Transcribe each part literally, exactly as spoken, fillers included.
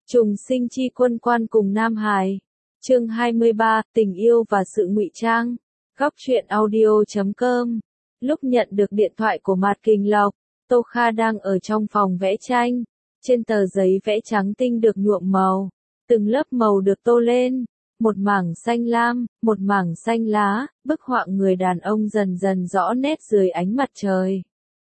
Trùng sinh chi quân quan cùng Nam Hải. Chương hai mươi ba, tình yêu và sự ngụy trang. Góc truyện audio chấm com. Lúc nhận được điện thoại của Mạt Kình Lộc, Tô Kha đang ở trong phòng vẽ tranh. Trên tờ giấy vẽ trắng tinh được nhuộm màu, từng lớp màu được tô lên, một mảng xanh lam, một mảng xanh lá, bức họa người đàn ông dần dần rõ nét dưới ánh mặt trời.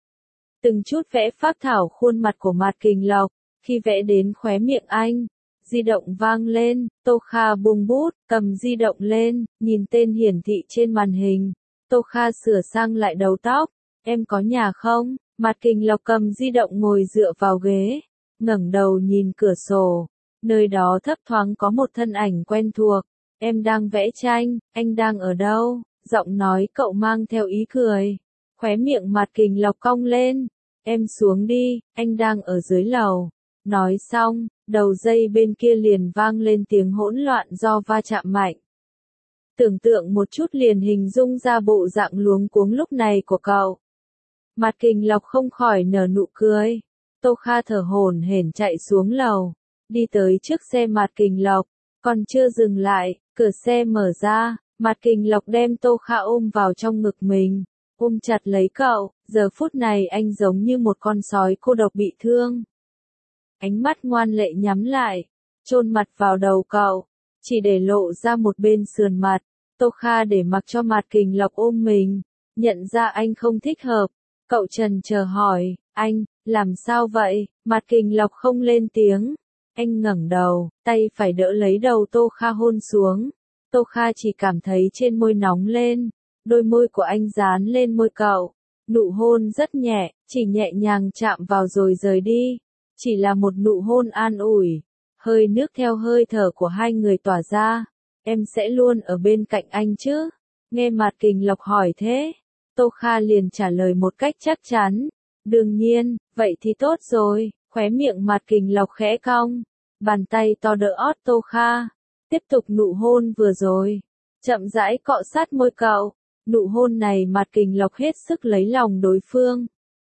Từng chút vẽ phác thảo khuôn mặt của Mạt Kình Lộc, khi vẽ đến khóe miệng anh, di động vang lên, Tô Kha buông bút, cầm di động lên, nhìn tên hiển thị trên màn hình. Tô Kha sửa sang lại đầu tóc, em có nhà không? Mạt Kình Lộc cầm di động ngồi dựa vào ghế, ngẩng đầu nhìn cửa sổ, nơi đó thấp thoáng có một thân ảnh quen thuộc. Em đang vẽ tranh, anh đang ở đâu? Giọng nói cậu mang theo ý cười. Khóe miệng Mạt Kình Lộc cong lên. Em xuống đi, anh đang ở dưới lầu. Nói xong, đầu dây bên kia liền vang lên tiếng hỗn loạn do va chạm mạnh. Tưởng tượng một chút liền hình dung ra bộ dạng luống cuống lúc này của cậu. Mạt Kình Lộc không khỏi nở nụ cười. Tô Kha thở hổn hển chạy xuống lầu, đi tới trước xe Mạt Kình Lộc, còn chưa dừng lại, cửa xe mở ra, Mạt Kình Lộc đem Tô Kha ôm vào trong ngực mình, ôm chặt lấy cậu. Giờ phút này anh giống như một con sói cô độc bị thương. Ánh mắt ngoan lệ nhắm lại, chôn mặt vào đầu cậu, chỉ để lộ ra một bên sườn mặt. Tô Kha để mặc cho Mạt Kình Lộc ôm mình, nhận ra anh không thích hợp, cậu trần chờ hỏi, anh, làm sao vậy? Mạt Kình Lộc không lên tiếng, anh ngẩng đầu, tay phải đỡ lấy đầu Tô Kha hôn xuống. Tô Kha chỉ cảm thấy trên môi nóng lên, đôi môi của anh dán lên môi cậu, nụ hôn rất nhẹ, chỉ nhẹ nhàng chạm vào rồi rời đi. Chỉ là một nụ hôn an ủi, hơi nước theo hơi thở của hai người tỏa ra. Em sẽ luôn ở bên cạnh anh chứ? Nghe Mạt Kình Lộc hỏi thế, Tô Kha liền trả lời một cách chắc chắn. Đương nhiên, vậy thì tốt rồi. Khóe miệng Mạt Kình Lộc khẽ cong, bàn tay to đỡ ót Tô Kha, tiếp tục nụ hôn vừa rồi, chậm rãi cọ sát môi cậu. Nụ hôn này Mạt Kình Lộc hết sức lấy lòng đối phương.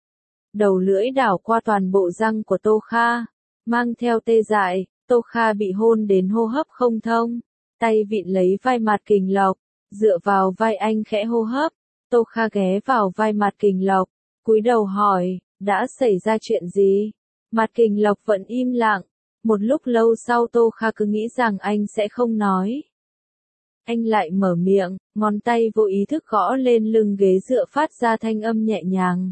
Đầu lưỡi đảo qua toàn bộ răng của Tô Kha, mang theo tê dại. Tô Kha bị hôn đến hô hấp không thông, tay vịn lấy vai Mạt Kình Lộc, dựa vào vai anh khẽ hô hấp. Tô Kha ghé vào vai Mạt Kình Lộc, cúi đầu hỏi, đã xảy ra chuyện gì? Mạt Kình Lộc vẫn im lặng. Một lúc lâu sau Tô Kha cứ nghĩ rằng anh sẽ không nói. Anh lại mở miệng, ngón tay vô ý thức gõ lên lưng ghế dựa phát ra thanh âm nhẹ nhàng.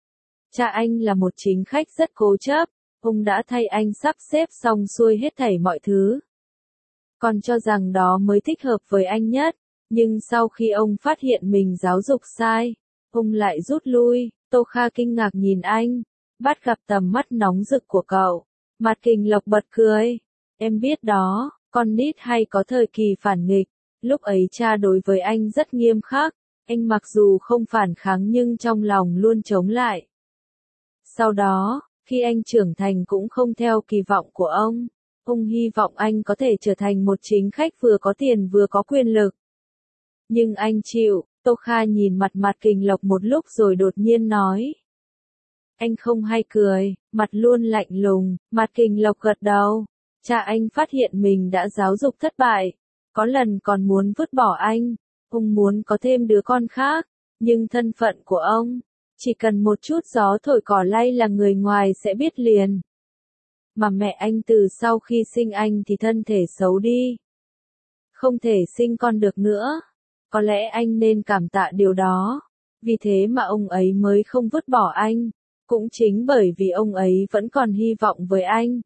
Cha anh là một chính khách rất cố chấp, ông đã thay anh sắp xếp xong xuôi hết thảy mọi thứ. Còn cho rằng đó mới thích hợp với anh nhất, nhưng sau khi ông phát hiện mình giáo dục sai, ông lại rút lui. Tô Kha kinh ngạc nhìn anh, bắt gặp tầm mắt nóng rực của cậu. Mạt Kình Lộc bật cười, em biết đó, con nít hay có thời kỳ phản nghịch, lúc ấy cha đối với anh rất nghiêm khắc, anh mặc dù không phản kháng nhưng trong lòng luôn chống lại. Sau đó, khi anh trưởng thành cũng không theo kỳ vọng của ông, ông hy vọng anh có thể trở thành một chính khách vừa có tiền vừa có quyền lực. Nhưng anh chịu. Tô Kha nhìn mặt Mạt Kình Lộc một lúc rồi đột nhiên nói. Anh không hay cười, mặt luôn lạnh lùng. Mạt Kình Lộc gật đầu. Cha anh phát hiện mình đã giáo dục thất bại, có lần còn muốn vứt bỏ anh. Ông muốn có thêm đứa con khác, nhưng thân phận của ông, chỉ cần một chút gió thổi cỏ lay là người ngoài sẽ biết liền. Mà mẹ anh từ sau khi sinh anh thì thân thể xấu đi, không thể sinh con được nữa. Có lẽ anh nên cảm tạ điều đó, vì thế mà ông ấy mới không vứt bỏ anh, cũng chính bởi vì ông ấy vẫn còn hy vọng với anh.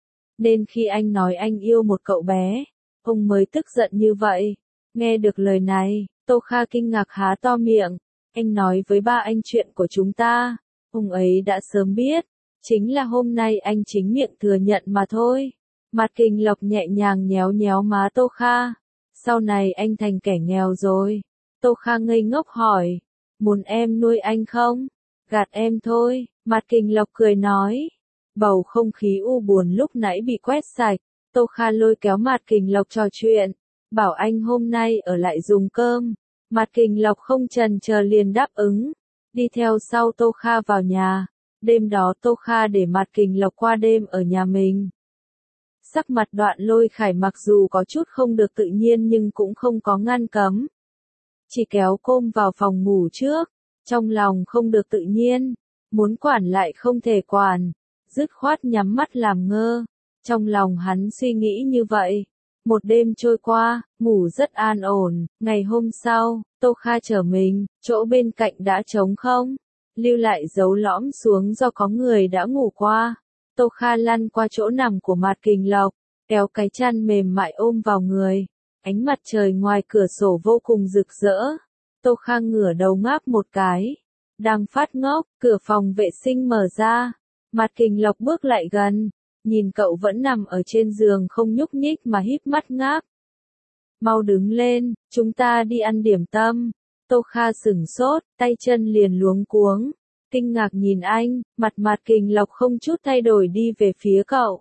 Nên khi anh nói anh yêu một cậu bé, ông mới tức giận như vậy. Nghe được lời này, Tô Kha kinh ngạc há to miệng. Anh nói với ba anh chuyện của chúng ta, ông ấy đã sớm biết, chính là hôm nay anh chính miệng thừa nhận mà thôi. Mạt Kình Lộc nhẹ nhàng nhéo nhéo má Tô Kha. Sau này anh thành kẻ nghèo rồi. Tô Kha ngây ngốc hỏi, muốn em nuôi anh không? Gạt em thôi. Mạt Kình Lộc cười nói. Bầu không khí u buồn lúc nãy bị quét sạch. Tô Kha lôi kéo Mạt Kình Lộc trò chuyện, bảo anh hôm nay ở lại dùng cơm. Mạt Kình Lộc không chần chờ liền đáp ứng, đi theo sau Tô Kha vào nhà. Đêm đó Tô Kha để Mạt Kình Lộc qua đêm ở nhà mình. Sắc mặt Đoạn Lôi Khải mặc dù có chút không được tự nhiên nhưng cũng không có ngăn cấm. Chỉ kéo côm vào phòng ngủ trước, trong lòng không được tự nhiên, muốn quản lại không thể quản, dứt khoát nhắm mắt làm ngơ. Trong lòng hắn suy nghĩ như vậy. Một đêm trôi qua, ngủ rất an ổn, ngày hôm sau, Tô Kha trở mình, chỗ bên cạnh đã trống không, lưu lại dấu lõm xuống do có người đã ngủ qua. Tô Kha lăn qua chỗ nằm của Mạt Kình Lộc, kéo cái chăn mềm mại ôm vào người. Ánh mặt trời ngoài cửa sổ vô cùng rực rỡ. Tô Kha ngửa đầu ngáp một cái. Đang phát ngốc, cửa phòng vệ sinh mở ra. Mạt Kình Lộc bước lại gần, nhìn cậu vẫn nằm ở trên giường không nhúc nhích mà híp mắt ngáp. Mau đứng lên, chúng ta đi ăn điểm tâm. Tô Kha sửng sốt, tay chân liền luống cuống. Kinh ngạc nhìn anh, mặt Mạt Kình Lộc không chút thay đổi đi về phía cậu.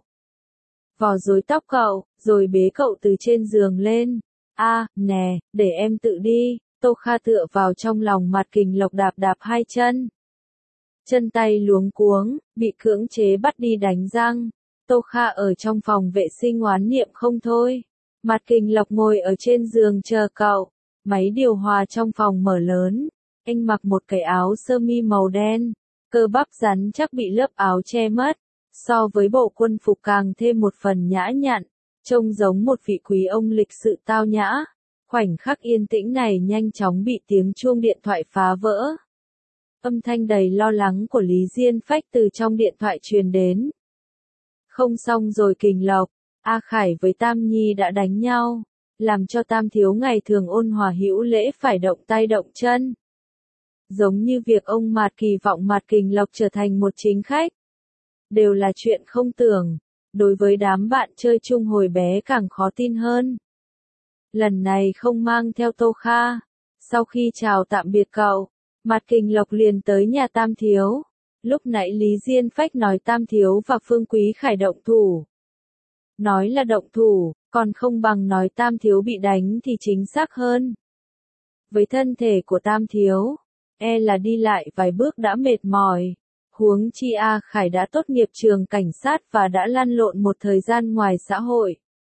Vò rối tóc cậu, rồi bế cậu từ trên giường lên. A, à, nè, để em tự đi. Tô Kha tựa vào trong lòng Mạt Kình Lộc đạp đạp hai chân. Chân tay luống cuống, bị cưỡng chế bắt đi đánh răng. Tô Kha ở trong phòng vệ sinh oán niệm không thôi. Mạt Kình Lộc ngồi ở trên giường chờ cậu. Máy điều hòa trong phòng mở lớn. Anh mặc một cái áo sơ mi màu đen. Cơ bắp rắn chắc bị lớp áo che mất. So với bộ quân phục càng thêm một phần nhã nhặn. Trông giống một vị quý ông lịch sự tao nhã. Khoảnh khắc yên tĩnh này nhanh chóng bị tiếng chuông điện thoại phá vỡ. Âm thanh đầy lo lắng của Lý Diên Phách từ trong điện thoại truyền đến. Không xong rồi Kình Lộc, A Khải với Tam Nhi đã đánh nhau, làm cho Tam thiếu ngày thường ôn hòa hữu lễ phải động tay động chân. Giống như việc ông Mạt kỳ vọng Mạt Kình Lộc trở thành một chính khách. Đều là chuyện không tưởng, đối với đám bạn chơi chung hồi bé càng khó tin hơn. Lần này không mang theo Tô Kha. Sau khi chào tạm biệt cậu, Mạt Kình Lộc liền tới nhà Tam thiếu. Lúc nãy Lý Diên Phách nói Tam thiếu và Phương Quý Khải động thủ. Nói là động thủ, còn không bằng nói Tam thiếu bị đánh thì chính xác hơn. Với thân thể của Tam thiếu, e là đi lại vài bước đã mệt mỏi. Huống chi A Khải đã tốt nghiệp trường cảnh sát và đã lăn lộn một thời gian ngoài xã hội.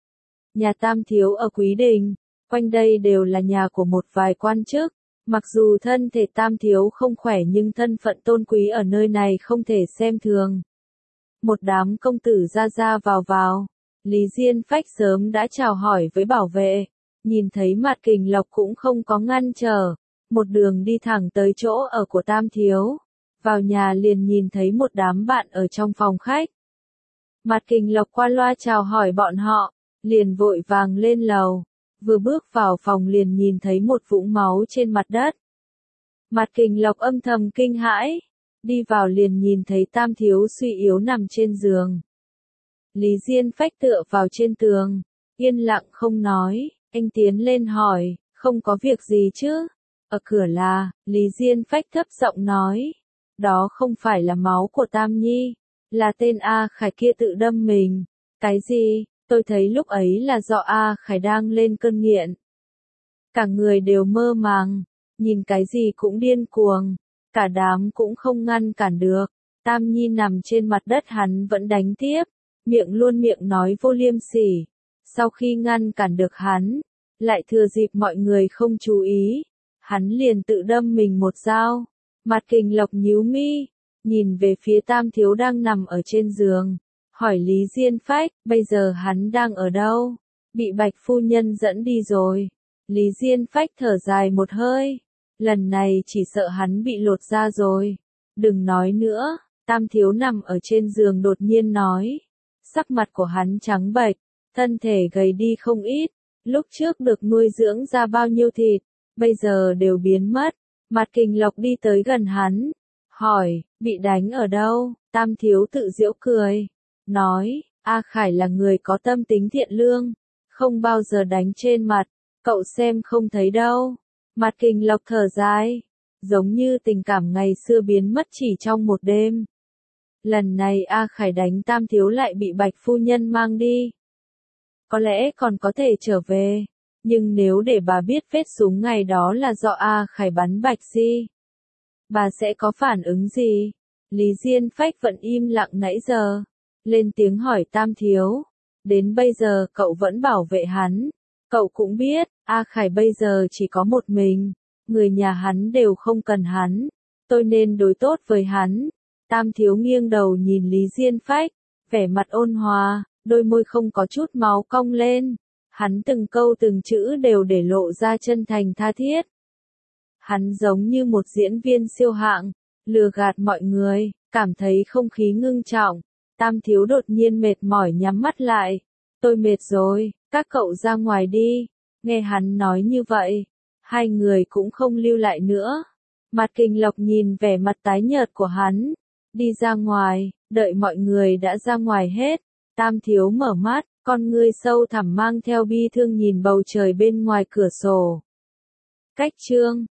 Nhà Tam thiếu ở Quý Đình, quanh đây đều là nhà của một vài quan chức. Mặc dù thân thể Tam thiếu không khỏe nhưng thân phận tôn quý ở nơi này không thể xem thường. Một đám công tử ra ra vào vào. Lý Diên Phách sớm đã chào hỏi với bảo vệ. Nhìn thấy Mạt Kình Lộc cũng không có ngăn trở. Một đường đi thẳng tới chỗ ở của Tam thiếu. Vào nhà liền nhìn thấy một đám bạn ở trong phòng khách. Mạt Kình Lộc qua loa chào hỏi bọn họ. Liền vội vàng lên lầu. Vừa bước vào phòng liền nhìn thấy một vũng máu trên mặt đất. Mạt Kình Lộc âm thầm kinh hãi. Đi vào liền nhìn thấy Tam thiếu suy yếu nằm trên giường. Lý Diên Phách tựa vào trên tường. Yên lặng không nói. Anh tiến lên hỏi, không có việc gì chứ? Ở cửa là, Lý Diên Phách thấp giọng nói. Đó không phải là máu của Tam Nhi. Là tên A Khải kia tự đâm mình. Cái gì? Tôi thấy lúc ấy là do A Khải đang lên cơn nghiện. Cả người đều mơ màng, nhìn cái gì cũng điên cuồng, cả đám cũng không ngăn cản được. Tam Nhi nằm trên mặt đất hắn vẫn đánh tiếp, miệng luôn miệng nói vô liêm sỉ. Sau khi ngăn cản được hắn, lại thừa dịp mọi người không chú ý, hắn liền tự đâm mình một dao. Mạt Kình Lộc nhíu mi, nhìn về phía Tam thiếu đang nằm ở trên giường. Hỏi Lý Diên Phách, bây giờ hắn đang ở đâu? Bị Bạch phu nhân dẫn đi rồi. Lý Diên Phách thở dài một hơi. Lần này chỉ sợ hắn bị lột da rồi. Đừng nói nữa, Tam thiếu nằm ở trên giường đột nhiên nói. Sắc mặt của hắn trắng bệch, thân thể gầy đi không ít. Lúc trước được nuôi dưỡng ra bao nhiêu thịt, bây giờ đều biến mất. Mạt Kình Lộc đi tới gần hắn. Hỏi, bị đánh ở đâu? Tam thiếu tự giễu cười. Nói, A Khải là người có tâm tính thiện lương, không bao giờ đánh trên mặt, cậu xem không thấy đâu. Mạt Kình Lộc thở dài, giống như tình cảm ngày xưa biến mất chỉ trong một đêm. Lần này A Khải đánh Tam thiếu lại bị Bạch phu nhân mang đi. Có lẽ còn có thể trở về, nhưng nếu để bà biết vết súng ngày đó là do A Khải bắn Bạch Si, bà sẽ có phản ứng gì? Lý Diên Phách vẫn im lặng nãy giờ. Lên tiếng hỏi Tam thiếu. Đến bây giờ cậu vẫn bảo vệ hắn. Cậu cũng biết, A Khải bây giờ chỉ có một mình. Người nhà hắn đều không cần hắn. Tôi nên đối tốt với hắn. Tam thiếu nghiêng đầu nhìn Lý Diên Phách. Vẻ mặt ôn hòa, đôi môi không có chút máu cong lên. Hắn từng câu từng chữ đều để lộ ra chân thành tha thiết. Hắn giống như một diễn viên siêu hạng, lừa gạt mọi người, cảm thấy không khí ngưng trọng. Tam thiếu đột nhiên mệt mỏi nhắm mắt lại. Tôi mệt rồi, các cậu ra ngoài đi. Nghe hắn nói như vậy, hai người cũng không lưu lại nữa. Mạt Kình Lộc nhìn vẻ mặt tái nhợt của hắn, đi ra ngoài, đợi mọi người đã ra ngoài hết. Tam thiếu mở mắt, con ngươi sâu thẳm mang theo bi thương nhìn bầu trời bên ngoài cửa sổ. Cách chương